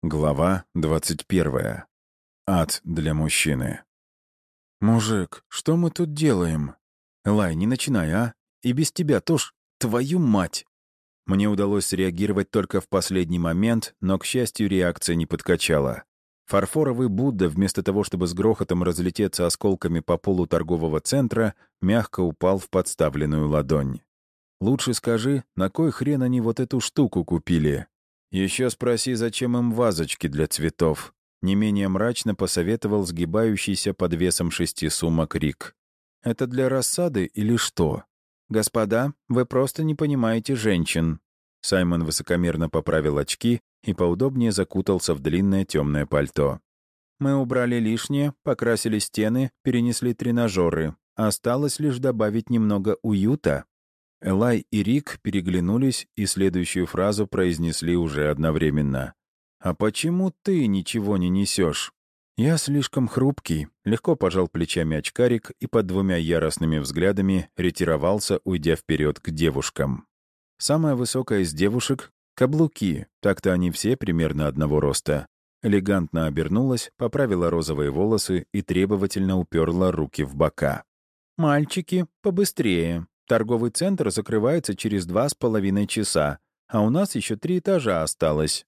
Глава 21. Ад для мужчины. «Мужик, что мы тут делаем?» «Элай, не начинай, а? И без тебя тоже. Твою мать!» Мне удалось среагировать только в последний момент, но, к счастью, реакция не подкачала. Фарфоровый Будда, вместо того, чтобы с грохотом разлететься осколками по полу торгового центра, мягко упал в подставленную ладонь. «Лучше скажи, на кой хрен они вот эту штуку купили?» «Еще спроси, зачем им вазочки для цветов?» Не менее мрачно посоветовал сгибающийся под весом 6 сумок Рик. «Это для рассады или что?» «Господа, вы просто не понимаете женщин». Саймон высокомерно поправил очки и поудобнее закутался в длинное темное пальто. «Мы убрали лишнее, покрасили стены, перенесли тренажеры. Осталось лишь добавить немного уюта». Элай и Рик переглянулись и следующую фразу произнесли уже одновременно. «А почему ты ничего не несешь?» «Я слишком хрупкий», — легко пожал плечами очкарик и под двумя яростными взглядами ретировался, уйдя вперед к девушкам. Самая высокая из девушек — каблуки, так-то они все примерно одного роста. Элегантно обернулась, поправила розовые волосы и требовательно уперла руки в бока. «Мальчики, побыстрее. Торговый центр закрывается через 2,5 часа, а у нас еще 3 этажа осталось».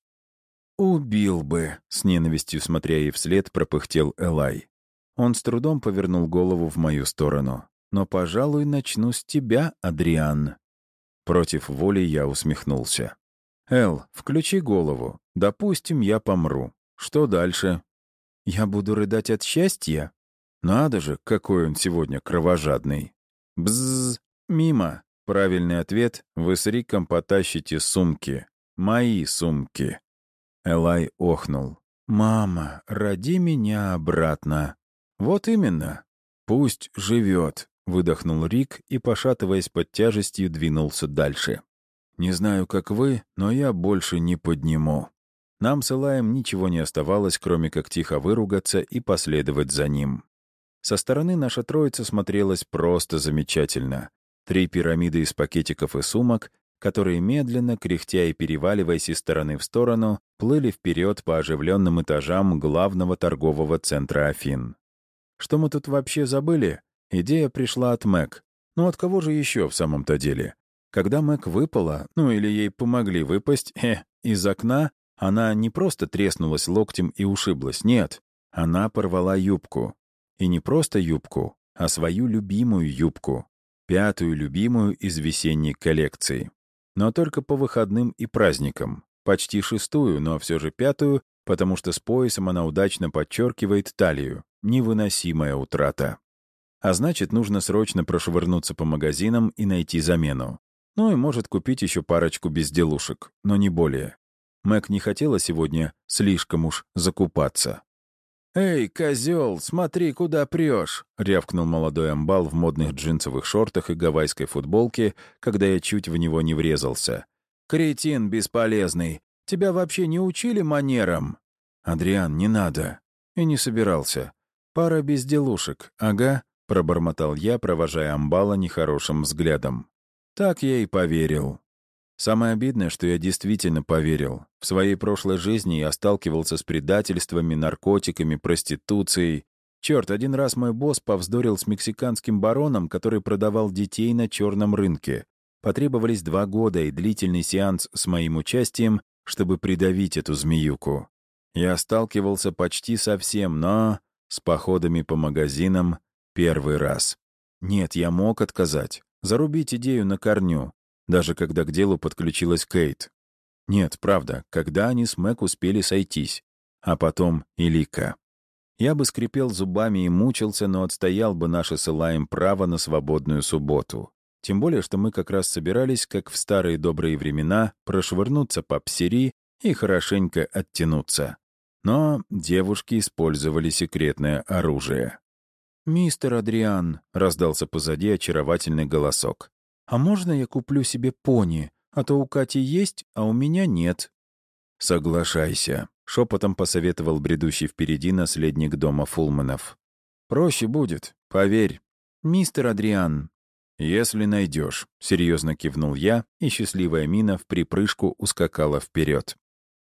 «Убил бы», — с ненавистью смотря ей вслед, пропыхтел Элай. Он с трудом повернул голову в мою сторону. «Но, пожалуй, начну с тебя, Адриан». Против воли я усмехнулся. «Эл, включи голову. Допустим, я помру. Что дальше?» «Я буду рыдать от счастья?» «Надо же, какой он сегодня кровожадный». «Бззз, мимо». Правильный ответ — вы с Риком потащите сумки. Мои сумки. Элай охнул. «Мама, роди меня обратно». «Вот именно. Пусть живет», — выдохнул Рик и, пошатываясь под тяжестью, двинулся дальше. «Не знаю, как вы, но я больше не подниму». Нам с Элаем ничего не оставалось, кроме как тихо выругаться и последовать за ним. Со стороны наша троица смотрелась просто замечательно. 3 пирамиды из пакетиков и сумок, которые медленно, кряхтя и переваливаясь из стороны в сторону, плыли вперед по оживленным этажам главного торгового центра Афин. Что мы тут вообще забыли? Идея пришла от Мэг. Ну от кого же еще в самом-то деле? Когда Мэг выпала, ну или ей помогли выпасть, из окна, она не просто треснулась локтем и ушиблась, нет. Она порвала юбку. И не просто юбку, а свою любимую юбку. 5-ю любимую из весенней коллекции. Но только по выходным и праздникам. Почти 6-ю, но все же 5-ю, потому что с поясом она удачно подчеркивает талию. Невыносимая утрата. А значит, нужно срочно прошвырнуться по магазинам и найти замену. Ну и может купить еще парочку безделушек, но не более. Мэг не хотела сегодня слишком уж закупаться. «Эй, козел, смотри, куда прешь!» — рявкнул молодой амбал в модных джинсовых шортах и гавайской футболке, когда я чуть в него не врезался. «Кретин бесполезный! Тебя вообще не учили манерам?» «Адриан, не надо!» И не собирался. «Пара безделушек, ага», — пробормотал я, провожая амбала нехорошим взглядом. Так я и поверил. Самое обидное, что я действительно поверил. В своей прошлой жизни я сталкивался с предательствами, наркотиками, проституцией. Черт, один раз мой босс повздорил с мексиканским бароном, который продавал детей на черном рынке. Потребовались 2 года и длительный сеанс с моим участием, чтобы придавить эту змеюку. Я сталкивался почти со всем, но с походами по магазинам первый раз. Нет, я мог отказать, зарубить идею на корню. Даже когда к делу подключилась Кейт. Нет, правда, когда они с Мэг успели сойтись. А потом и Лика. Я бы скрипел зубами и мучился, но отстоял бы наше с Элаем право на свободную субботу. Тем более, что мы как раз собирались, как в старые добрые времена, прошвырнуться по псири и хорошенько оттянуться. Но девушки использовали секретное оружие. «Мистер Адриан», — раздался позади очаровательный голосок. «А можно я куплю себе пони? А то у Кати есть, а у меня нет». «Соглашайся», — шепотом посоветовал бредущий впереди наследник дома Фулманов. «Проще будет, поверь». «Мистер Адриан». «Если найдешь», — серьезно кивнул я, и счастливая мина в припрыжку ускакала вперед.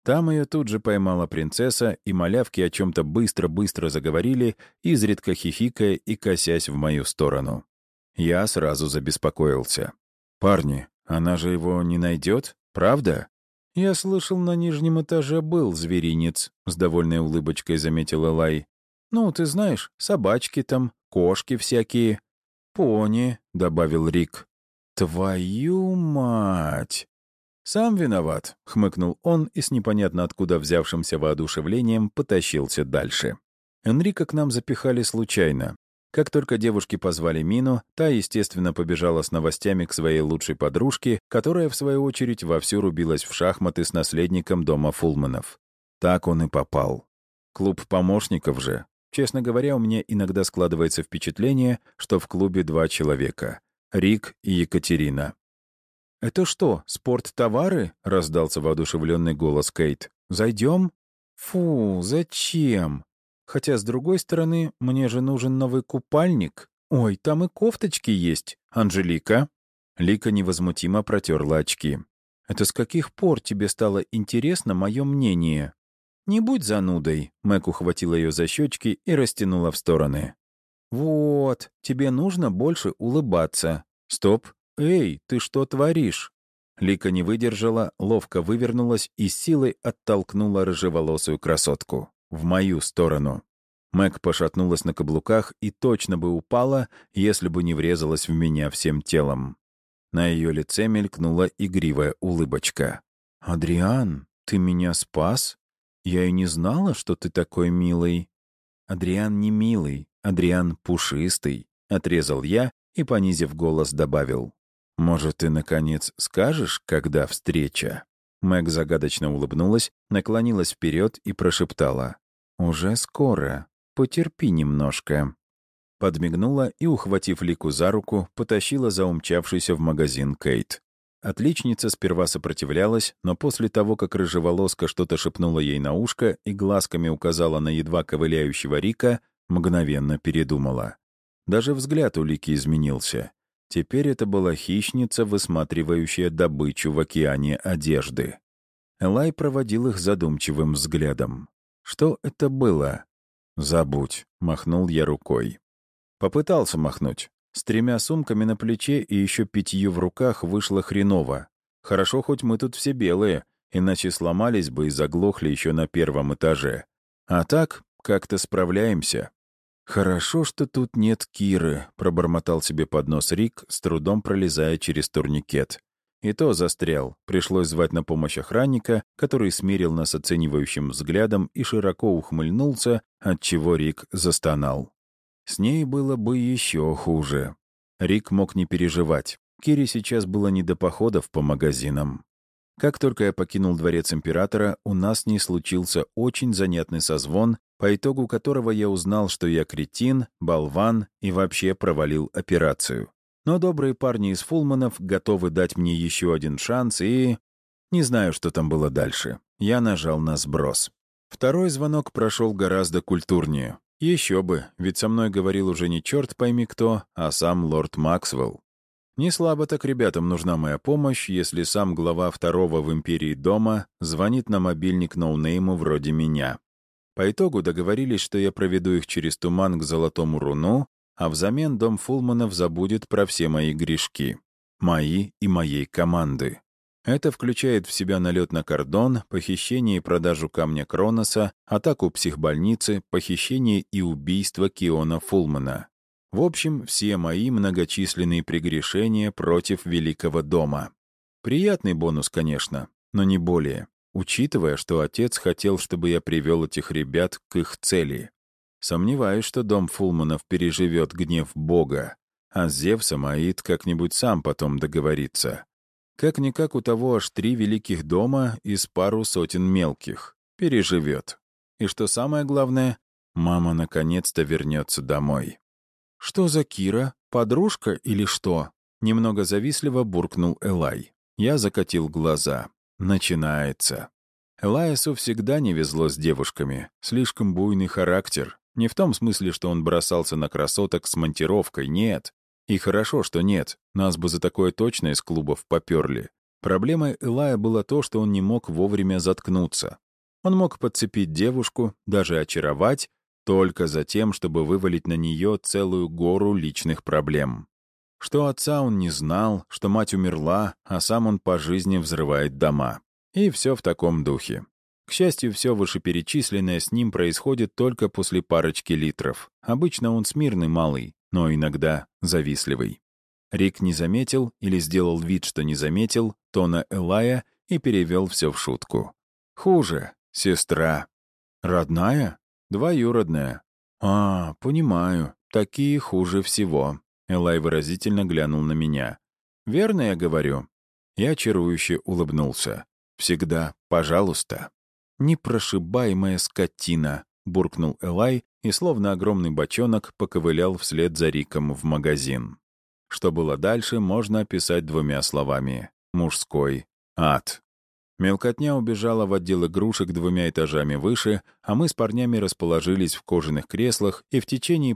Там ее тут же поймала принцесса, и малявки о чем-то быстро-быстро заговорили, изредка хихикая и косясь в мою сторону. Я сразу забеспокоился. «Парни, она же его не найдет, правда?» «Я слышал, на нижнем этаже был зверинец», — с довольной улыбочкой заметила Лай. «Ну, ты знаешь, собачки там, кошки всякие». «Пони», — добавил Рик. «Твою мать!» «Сам виноват», — хмыкнул он и с непонятно откуда взявшимся воодушевлением потащился дальше. Энрика к нам запихали случайно. Как только девушки позвали Мину, та, естественно, побежала с новостями к своей лучшей подружке, которая, в свою очередь, вовсю рубилась в шахматы с наследником дома Фулманов. Так он и попал. Клуб помощников же. Честно говоря, у меня иногда складывается впечатление, что в клубе 2 человека — Рик и Екатерина. «Это что, спорттовары?» — раздался воодушевленный голос Кейт. «Зайдем?» «Фу, зачем? Хотя, с другой стороны, мне же нужен новый купальник. Ой, там и кофточки есть. Анжелика?» Лика невозмутимо протерла очки. «Это с каких пор тебе стало интересно мое мнение?» «Не будь занудой», — Мэг ухватила ее за щечки и растянула в стороны. «Вот, тебе нужно больше улыбаться. Стоп. Эй, ты что творишь?» Лика не выдержала, ловко вывернулась и с силой оттолкнула рыжеволосую красотку. В мою сторону. Мэг пошатнулась на каблуках и точно бы упала, если бы не врезалась в меня всем телом. На ее лице мелькнула игривая улыбочка. «Адриан, ты меня спас? Я и не знала, что ты такой милый». «Адриан не милый, Адриан пушистый», — отрезал я и, понизив голос, добавил. «Может, ты, наконец, скажешь, когда встреча?» Мэг загадочно улыбнулась, наклонилась вперед и прошептала. «Уже скоро. Потерпи немножко». Подмигнула и, ухватив Лику за руку, потащила за умчавшийся в магазин Кейт. Отличница сперва сопротивлялась, но после того, как рыжеволоска что-то шепнула ей на ушко и глазками указала на едва ковыляющего Рика, мгновенно передумала. Даже взгляд у Лики изменился. Теперь это была хищница, высматривающая добычу в океане одежды. Элай проводил их задумчивым взглядом. Что это было? «Забудь», — махнул я рукой. Попытался махнуть. С 3 сумками на плече и еще 5 в руках вышло хреново. Хорошо, хоть мы тут все белые, иначе сломались бы и заглохли еще на 1 этаже. А так, как-то справляемся. «Хорошо, что тут нет Киры», — пробормотал себе под нос Рик, с трудом пролезая через турникет. И то застрял. Пришлось звать на помощь охранника, который смерил нас оценивающим взглядом и широко ухмыльнулся, отчего Рик застонал. С ней было бы еще хуже. Рик мог не переживать. Кире сейчас было не до походов по магазинам. Как только я покинул дворец императора, у нас с ней случился очень занятный созвон, по итогу которого я узнал, что я кретин, болван и вообще провалил операцию. Но добрые парни из Фулманов готовы дать мне еще один шанс и... Не знаю, что там было дальше. Я нажал на сброс. Второй звонок прошел гораздо культурнее. Еще бы, ведь со мной говорил уже не черт пойми кто, а сам лорд Максвелл. Не слабо так ребятам нужна моя помощь, если сам глава 2-го в империи дома звонит на мобильник ноунейму вроде меня. По итогу договорились, что я проведу их через туман к Золотому Руну, а взамен дом Фулманов забудет про все мои грешки. Мои и моей команды. Это включает в себя налет на кордон, похищение и продажу камня Кроноса, атаку психбольницы, похищение и убийство Киона Фулмана. В общем, все мои многочисленные прегрешения против Великого дома. Приятный бонус, конечно, но не более, учитывая, что отец хотел, чтобы я привел этих ребят к их цели. Сомневаюсь, что дом Фулманов переживет гнев Бога, а с Зевсом Аид как-нибудь сам потом договорится. Как-никак у того аж 3 великих дома из пару сотен мелких. Переживет. И что самое главное, мама наконец-то вернется домой. «Что за Кира? Подружка или что?» Немного завистливо буркнул Элай. Я закатил глаза. Начинается. Элайасу всегда не везло с девушками. Слишком буйный характер. Не в том смысле, что он бросался на красоток с монтировкой, нет. И хорошо, что нет. Нас бы за такое точно из клубов поперли. Проблемой Элая было то, что он не мог вовремя заткнуться. Он мог подцепить девушку, даже очаровать, только за тем, чтобы вывалить на нее целую гору личных проблем. Что отца он не знал, что мать умерла, а сам он по жизни взрывает дома. И все в таком духе. К счастью, все вышеперечисленное с ним происходит только после парочки литров. Обычно он смирный малый, но иногда завистливый. Рик не заметил или сделал вид, что не заметил, тона Элая и перевел все в шутку. «Хуже. Сестра». «Родная?» «Двоюродная». «А, понимаю. Такие хуже всего». Элай выразительно глянул на меня. «Верно я говорю?» Я чарующе улыбнулся. «Всегда, пожалуйста». «Непрошибаемая скотина», — буркнул Элай и, словно огромный бочонок, поковылял вслед за Риком в магазин. Что было дальше, можно описать двумя словами. Мужской ад. Мелкотня убежала в отдел игрушек 2 этажами выше, а мы с парнями расположились в кожаных креслах и в течение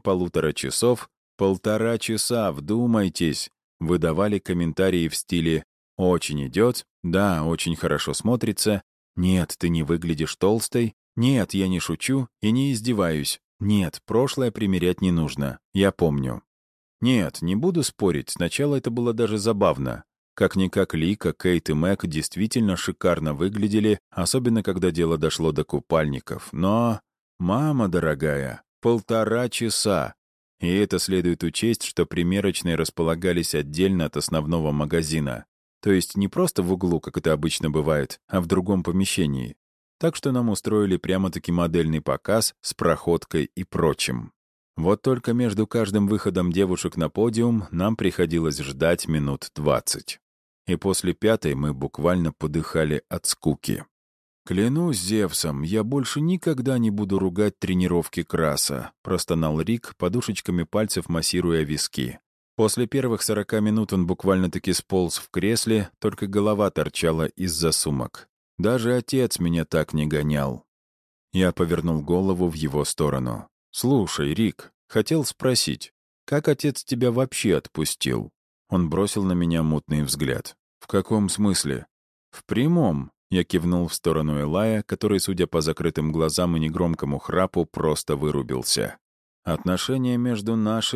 1,5 часа, вдумайтесь, выдавали комментарии в стиле «Очень идет», «Да, очень хорошо смотрится», «Нет, ты не выглядишь толстой», «Нет, я не шучу и не издеваюсь», «Нет, прошлое примерять не нужно, я помню». Нет, не буду спорить, сначала это было даже забавно. Как-никак Лика, Кейт и Мэг действительно шикарно выглядели, особенно когда дело дошло до купальников. Но, мама дорогая, 1,5 часа. И это следует учесть, что примерочные располагались отдельно от основного магазина. То есть не просто в углу, как это обычно бывает, а в другом помещении. Так что нам устроили прямо-таки модельный показ с проходкой и прочим. Вот только между каждым выходом девушек на подиум нам приходилось ждать минут 20. И после 5-й мы буквально подыхали от скуки. «Клянусь Зевсом, я больше никогда не буду ругать тренировки Краса», — простонал Рик, подушечками пальцев массируя виски. После первых 40 минут он буквально-таки сполз в кресле, только голова торчала из-за сумок. Даже отец меня так не гонял. Я повернул голову в его сторону. «Слушай, Рик, хотел спросить, как отец тебя вообще отпустил?» Он бросил на меня мутный взгляд. «В каком смысле?» «В прямом», — я кивнул в сторону Элая, который, судя по закрытым глазам и негромкому храпу, просто вырубился. «Отношения между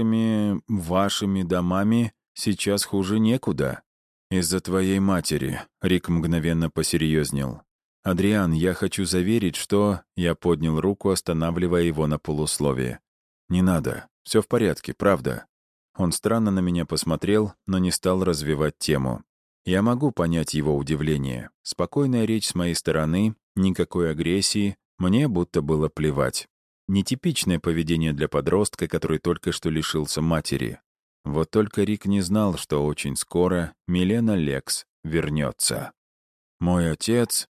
вашими домами сейчас хуже некуда. Из-за твоей матери», — Рик мгновенно посерьезнел. «Адриан, я хочу заверить, что...» Я поднял руку, останавливая его на полусловие. «Не надо. Все в порядке, правда». Он странно на меня посмотрел, но не стал развивать тему. Я могу понять его удивление. Спокойная речь с моей стороны, никакой агрессии, мне будто было плевать. Нетипичное поведение для подростка, который только что лишился матери. Вот только Рик не знал, что очень скоро Милена Лекс вернется. «Мой отец...»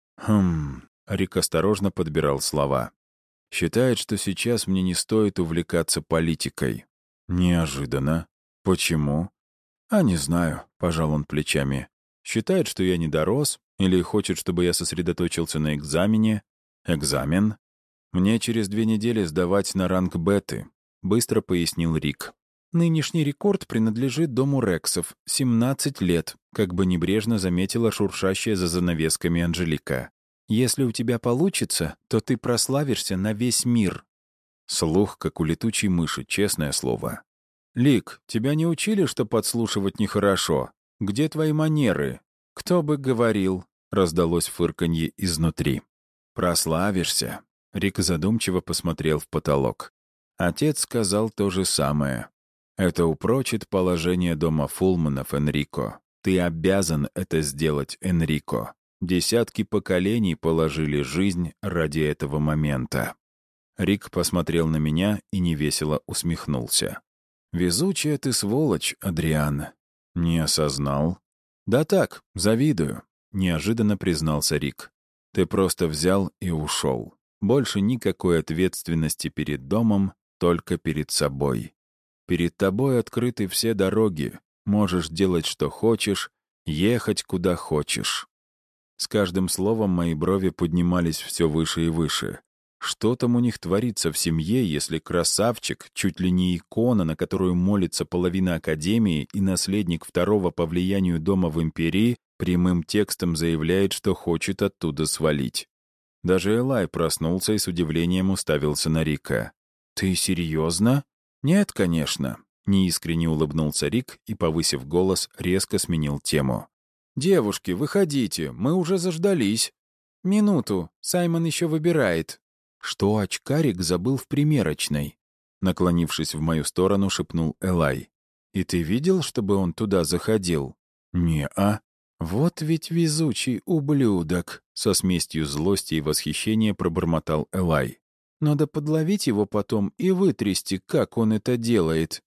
Рик осторожно подбирал слова. «Считает, что сейчас мне не стоит увлекаться политикой». Неожиданно. Почему? Не знаю, пожал он плечами. Считает, что я не дорос, или хочет, чтобы я сосредоточился на экзамене. Экзамен? Мне через 2 недели сдавать на ранг беты, быстро пояснил Рик. Нынешний рекорд принадлежит дому Рексов. 17 лет, как бы небрежно заметила шуршащая за занавесками Анжелика. Если у тебя получится, то ты прославишься на весь мир. Слух, как у летучей мыши, честное слово. «Лик, тебя не учили, что подслушивать нехорошо? Где твои манеры?» «Кто бы говорил?» — раздалось фырканье изнутри. «Прославишься». Рик задумчиво посмотрел в потолок. Отец сказал то же самое. «Это упрочит положение дома Фулманов, Энрико. Ты обязан это сделать, Энрико. Десятки поколений положили жизнь ради этого момента». Рик посмотрел на меня и невесело усмехнулся. «Везучая ты сволочь, Адриан». «Не осознал?» «Да так, завидую», — неожиданно признался Рик. «Ты просто взял и ушел. Больше никакой ответственности перед домом, только перед собой. Перед тобой открыты все дороги. Можешь делать, что хочешь, ехать, куда хочешь». С каждым словом мои брови поднимались все выше и выше. Что там у них творится в семье, если красавчик, чуть ли не икона, на которую молится половина Академии и наследник второго по влиянию дома в Империи, прямым текстом заявляет, что хочет оттуда свалить? Даже Элай проснулся и с удивлением уставился на Рика. «Ты серьезно?» «Нет, конечно», — неискренне улыбнулся Рик и, повысив голос, резко сменил тему. «Девушки, выходите, мы уже заждались». «Минуту, Саймон еще выбирает». «Что очкарик забыл в примерочной?» Наклонившись в мою сторону, шепнул Элай. «И ты видел, чтобы он туда заходил?» «Не-а». «Вот ведь везучий ублюдок!» — со смесью злости и восхищения пробормотал Элай. «Надо подловить его потом и вытрясти, как он это делает».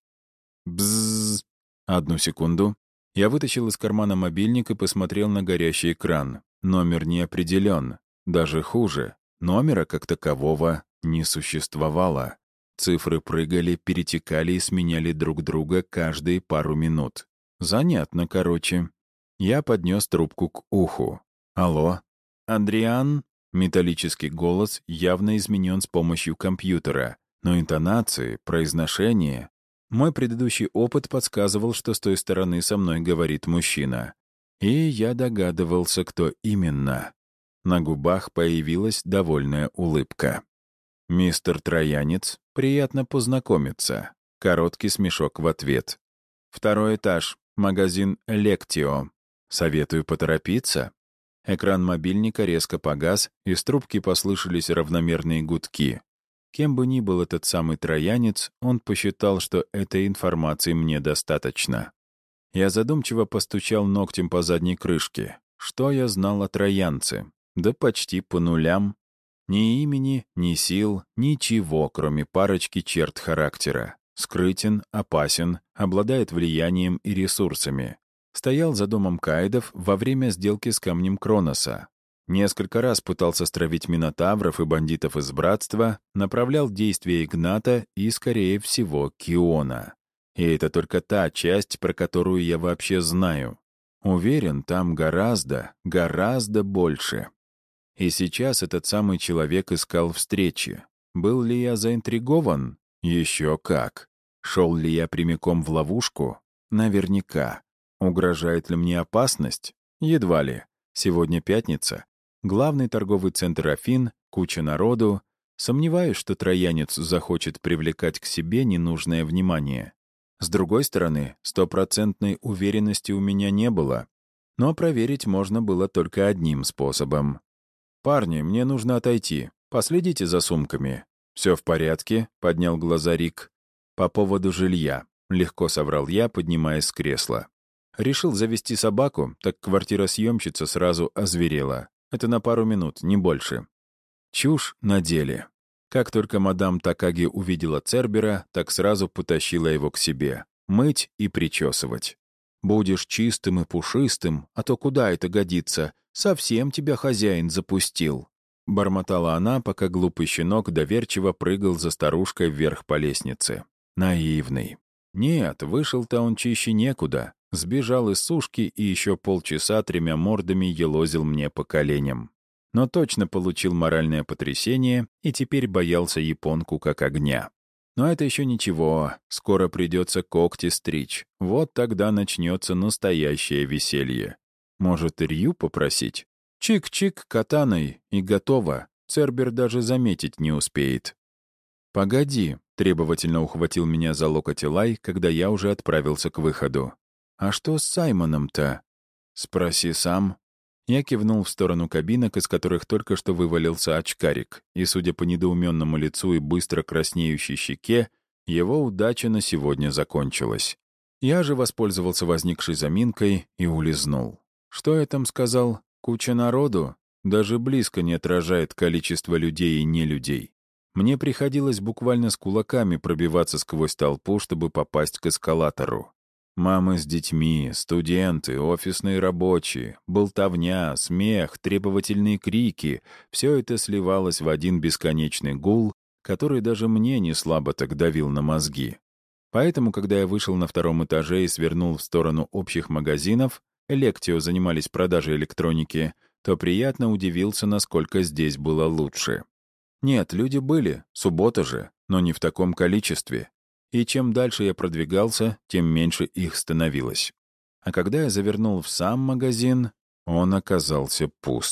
Бззз. Одну секунду. Я вытащил из кармана мобильник и посмотрел на горящий экран. Номер не определен. Даже хуже. Номера как такового не существовало. Цифры прыгали, перетекали и сменяли друг друга каждые пару минут. Занятно, короче. Я поднес трубку к уху. «Алло? Адриан?» Металлический голос явно изменен с помощью компьютера, но интонации, произношение... Мой предыдущий опыт подсказывал, что с той стороны со мной говорит мужчина. И я догадывался, кто именно. На губах появилась довольная улыбка. «Мистер Троянец, приятно познакомиться». Короткий смешок в ответ. «Второй этаж, магазин «Лектио». Советую поторопиться». Экран мобильника резко погас, из трубки послышались равномерные гудки. Кем бы ни был этот самый троянец, он посчитал, что этой информации мне достаточно. Я задумчиво постучал ногтем по задней крышке. Что я знал о троянце? Да почти по нулям. Ни имени, ни сил, ничего, кроме парочки черт характера. Скрытен, опасен, обладает влиянием и ресурсами. Стоял за домом Каидов во время сделки с камнем Кроноса. Несколько раз пытался стравить минотавров и бандитов из Братства, направлял действия Игната и, скорее всего, Киона. И это только та часть, про которую я вообще знаю. Уверен, там гораздо, гораздо больше. И сейчас этот самый человек искал встречи. Был ли я заинтригован? Еще как. Шел ли я прямиком в ловушку? Наверняка. Угрожает ли мне опасность? Едва ли. Сегодня пятница. Главный торговый центр Афин, куча народу. Сомневаюсь, что троянец захочет привлекать к себе ненужное внимание. С другой стороны, стопроцентной уверенности у меня не было. Но проверить можно было только одним способом. «Парни, мне нужно отойти. Последите за сумками». «Все в порядке», — поднял глаза Рик. «По поводу жилья», — легко соврал я, поднимаясь с кресла. Решил завести собаку, так квартиросъемщица сразу озверела. Это на пару минут, не больше. Чушь на деле. Как только мадам Такаги увидела Цербера, так сразу потащила его к себе. Мыть и причесывать. «Будешь чистым и пушистым, а то куда это годится? Совсем тебя хозяин запустил». Бормотала она, пока глупый щенок доверчиво прыгал за старушкой вверх по лестнице. Наивный. Нет, вышел-то он чище некуда. Сбежал из сушки и еще полчаса 3 мордами елозил мне по коленям. Но точно получил моральное потрясение и теперь боялся японку как огня. Но это еще ничего, скоро придется когти стричь. Вот тогда начнется настоящее веселье. Может, Рью попросить? Чик-чик катаной, и готово. Цербер даже заметить не успеет. «Погоди», — требовательно ухватил меня за локоть Элай, когда я уже отправился к выходу. «А что с Саймоном-то?» «Спроси сам». Я кивнул в сторону кабинок, из которых только что вывалился очкарик, и, судя по недоуменному лицу и быстро краснеющей щеке, его удача на сегодня закончилась. Я же воспользовался возникшей заминкой и улизнул. Что я там сказал? Куча народу? Даже близко не отражает количество людей и нелюдей. Мне приходилось буквально с кулаками пробиваться сквозь толпу, чтобы попасть к эскалатору. Мамы с детьми, студенты, офисные рабочие, болтовня, смех, требовательные крики — все это сливалось в один бесконечный гул, который даже мне не слабо так давил на мозги. Поэтому, когда я вышел на 2-м этаже и свернул в сторону общих магазинов, Лектио занимались продажей электроники, то приятно удивился, насколько здесь было лучше. Нет, люди были, суббота же, но не в таком количестве. И чем дальше я продвигался, тем меньше их становилось. А когда я завернул в сам магазин, он оказался пуст.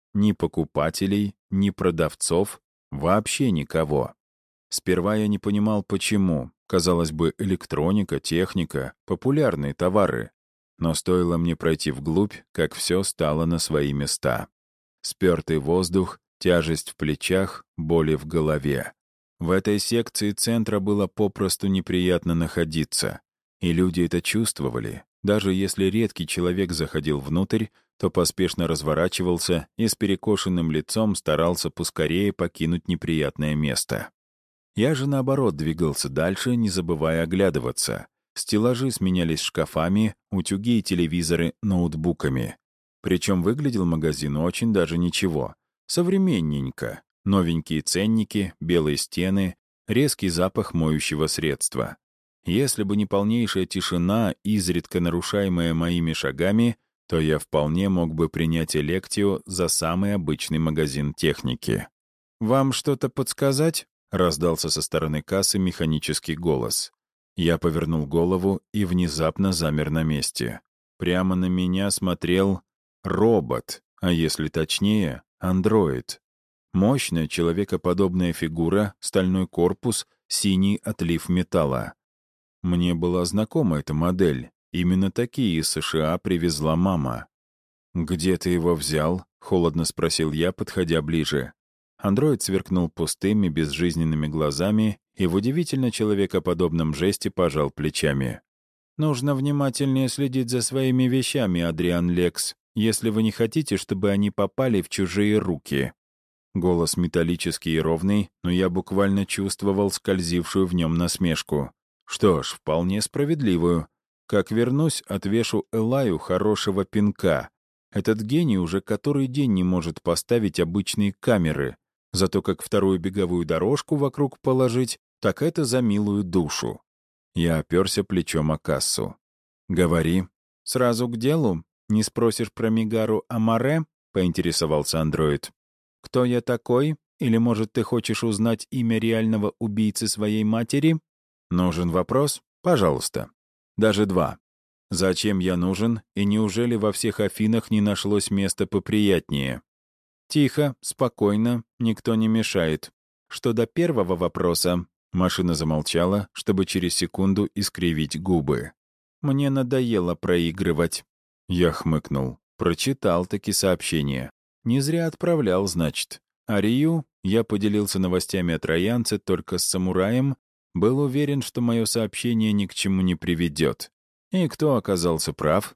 Ни покупателей, ни продавцов, вообще никого. Сперва я не понимал, почему. Казалось бы, электроника, техника — популярные товары. Но стоило мне пройти вглубь, как все стало на свои места. Спёртый воздух, тяжесть в плечах, боли в голове. В этой секции центра было попросту неприятно находиться. И люди это чувствовали. Даже если редкий человек заходил внутрь, то поспешно разворачивался и с перекошенным лицом старался поскорее покинуть неприятное место. Я же, наоборот, двигался дальше, не забывая оглядываться. Стеллажи сменялись шкафами, утюги и телевизоры — ноутбуками. Причем выглядел магазин очень даже ничего. Современненько. Новенькие ценники, белые стены, резкий запах моющего средства. Если бы не полнейшая тишина, изредка нарушаемая моими шагами, то я вполне мог бы принять Электио за самый обычный магазин техники. «Вам что-то подсказать?» — раздался со стороны кассы механический голос. Я повернул голову и внезапно замер на месте. Прямо на меня смотрел робот, а если точнее, андроид. Мощная человекоподобная фигура, стальной корпус, синий отлив металла. Мне была знакома эта модель. Именно такие из США привезла мама. «Где ты его взял?» — холодно спросил я, подходя ближе. Андроид сверкнул пустыми, безжизненными глазами и в удивительно человекоподобном жесте пожал плечами. «Нужно внимательнее следить за своими вещами, Адриан Лекс, если вы не хотите, чтобы они попали в чужие руки». Голос металлический и ровный, но я буквально чувствовал скользившую в нем насмешку. Что ж, вполне справедливую. Как вернусь, отвешу Элаю хорошего пинка. Этот гений уже который день не может поставить обычные камеры. Зато как вторую беговую дорожку вокруг положить, так это за милую душу. Я оперся плечом о кассу. «Говори». «Сразу к делу? Не спросишь про Мигару Амаре?» — поинтересовался андроид. «Кто я такой? Или, может, ты хочешь узнать имя реального убийцы своей матери?» «Нужен вопрос? Пожалуйста. Даже два. Зачем я нужен, и неужели во всех Афинах не нашлось места поприятнее?» «Тихо, спокойно, никто не мешает. Что до первого вопроса...» Машина замолчала, чтобы через секунду искривить губы. «Мне надоело проигрывать». Я хмыкнул. Прочитал-таки сообщение. Не зря отправлял, значит. А Рию, я поделился новостями о троянце только с самураем, был уверен, что мое сообщение ни к чему не приведет. И кто оказался прав?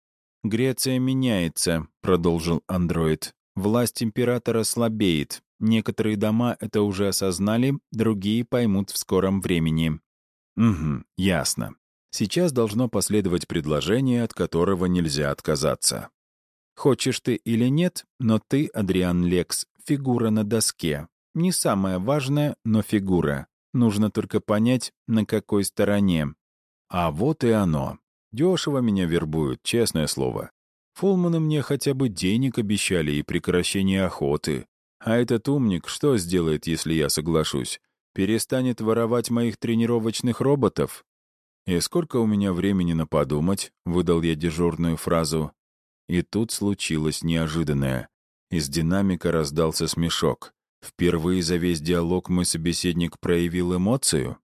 «Греция меняется», — продолжил андроид. «Власть императора слабеет. Некоторые дома это уже осознали, другие поймут в скором времени». «Угу, ясно. Сейчас должно последовать предложение, от которого нельзя отказаться. Хочешь ты или нет, но ты, Адриан Лекс, фигура на доске. Не самая важная, но фигура. Нужно только понять, на какой стороне». А вот и оно. Дешево меня вербуют, честное слово. Фулманы мне хотя бы денег обещали и прекращение охоты. А этот умник что сделает, если я соглашусь? Перестанет воровать моих тренировочных роботов? «И сколько у меня времени на подумать?» — выдал я дежурную фразу. И тут случилось неожиданное. Из динамика раздался смешок. Впервые за весь диалог мой собеседник проявил эмоцию?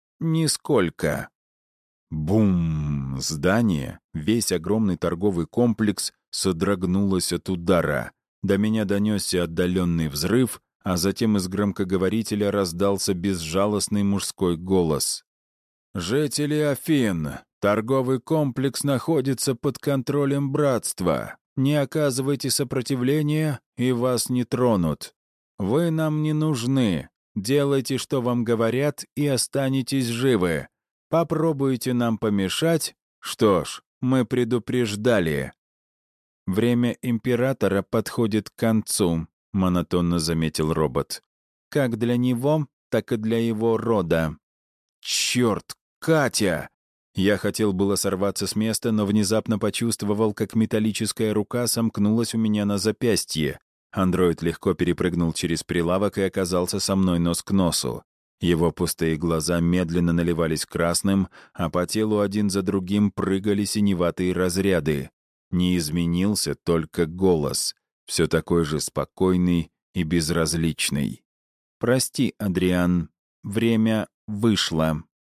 «Нисколько». Бум! Здание, весь огромный торговый комплекс, содрогнулось от удара. До меня донесся отдаленный взрыв, а затем из громкоговорителя раздался безжалостный мужской голос. «Жители Афин, торговый комплекс находится под контролем братства. Не оказывайте сопротивления, и вас не тронут. Вы нам не нужны. Делайте, что вам говорят, и останетесь живы. Попробуйте нам помешать? Что ж, мы предупреждали». «Время императора подходит к концу», — монотонно заметил робот. «Как для него, так и для его рода». «Черт, Катя!» Я хотел было сорваться с места, но внезапно почувствовал, как металлическая рука сомкнулась у меня на запястье. Андроид легко перепрыгнул через прилавок и оказался со мной нос к носу. Его пустые глаза медленно наливались красным, а по телу один за другим прыгали синеватые разряды. Не изменился только голос. все такой же спокойный и безразличный. «Прости, Адриан, время вышло».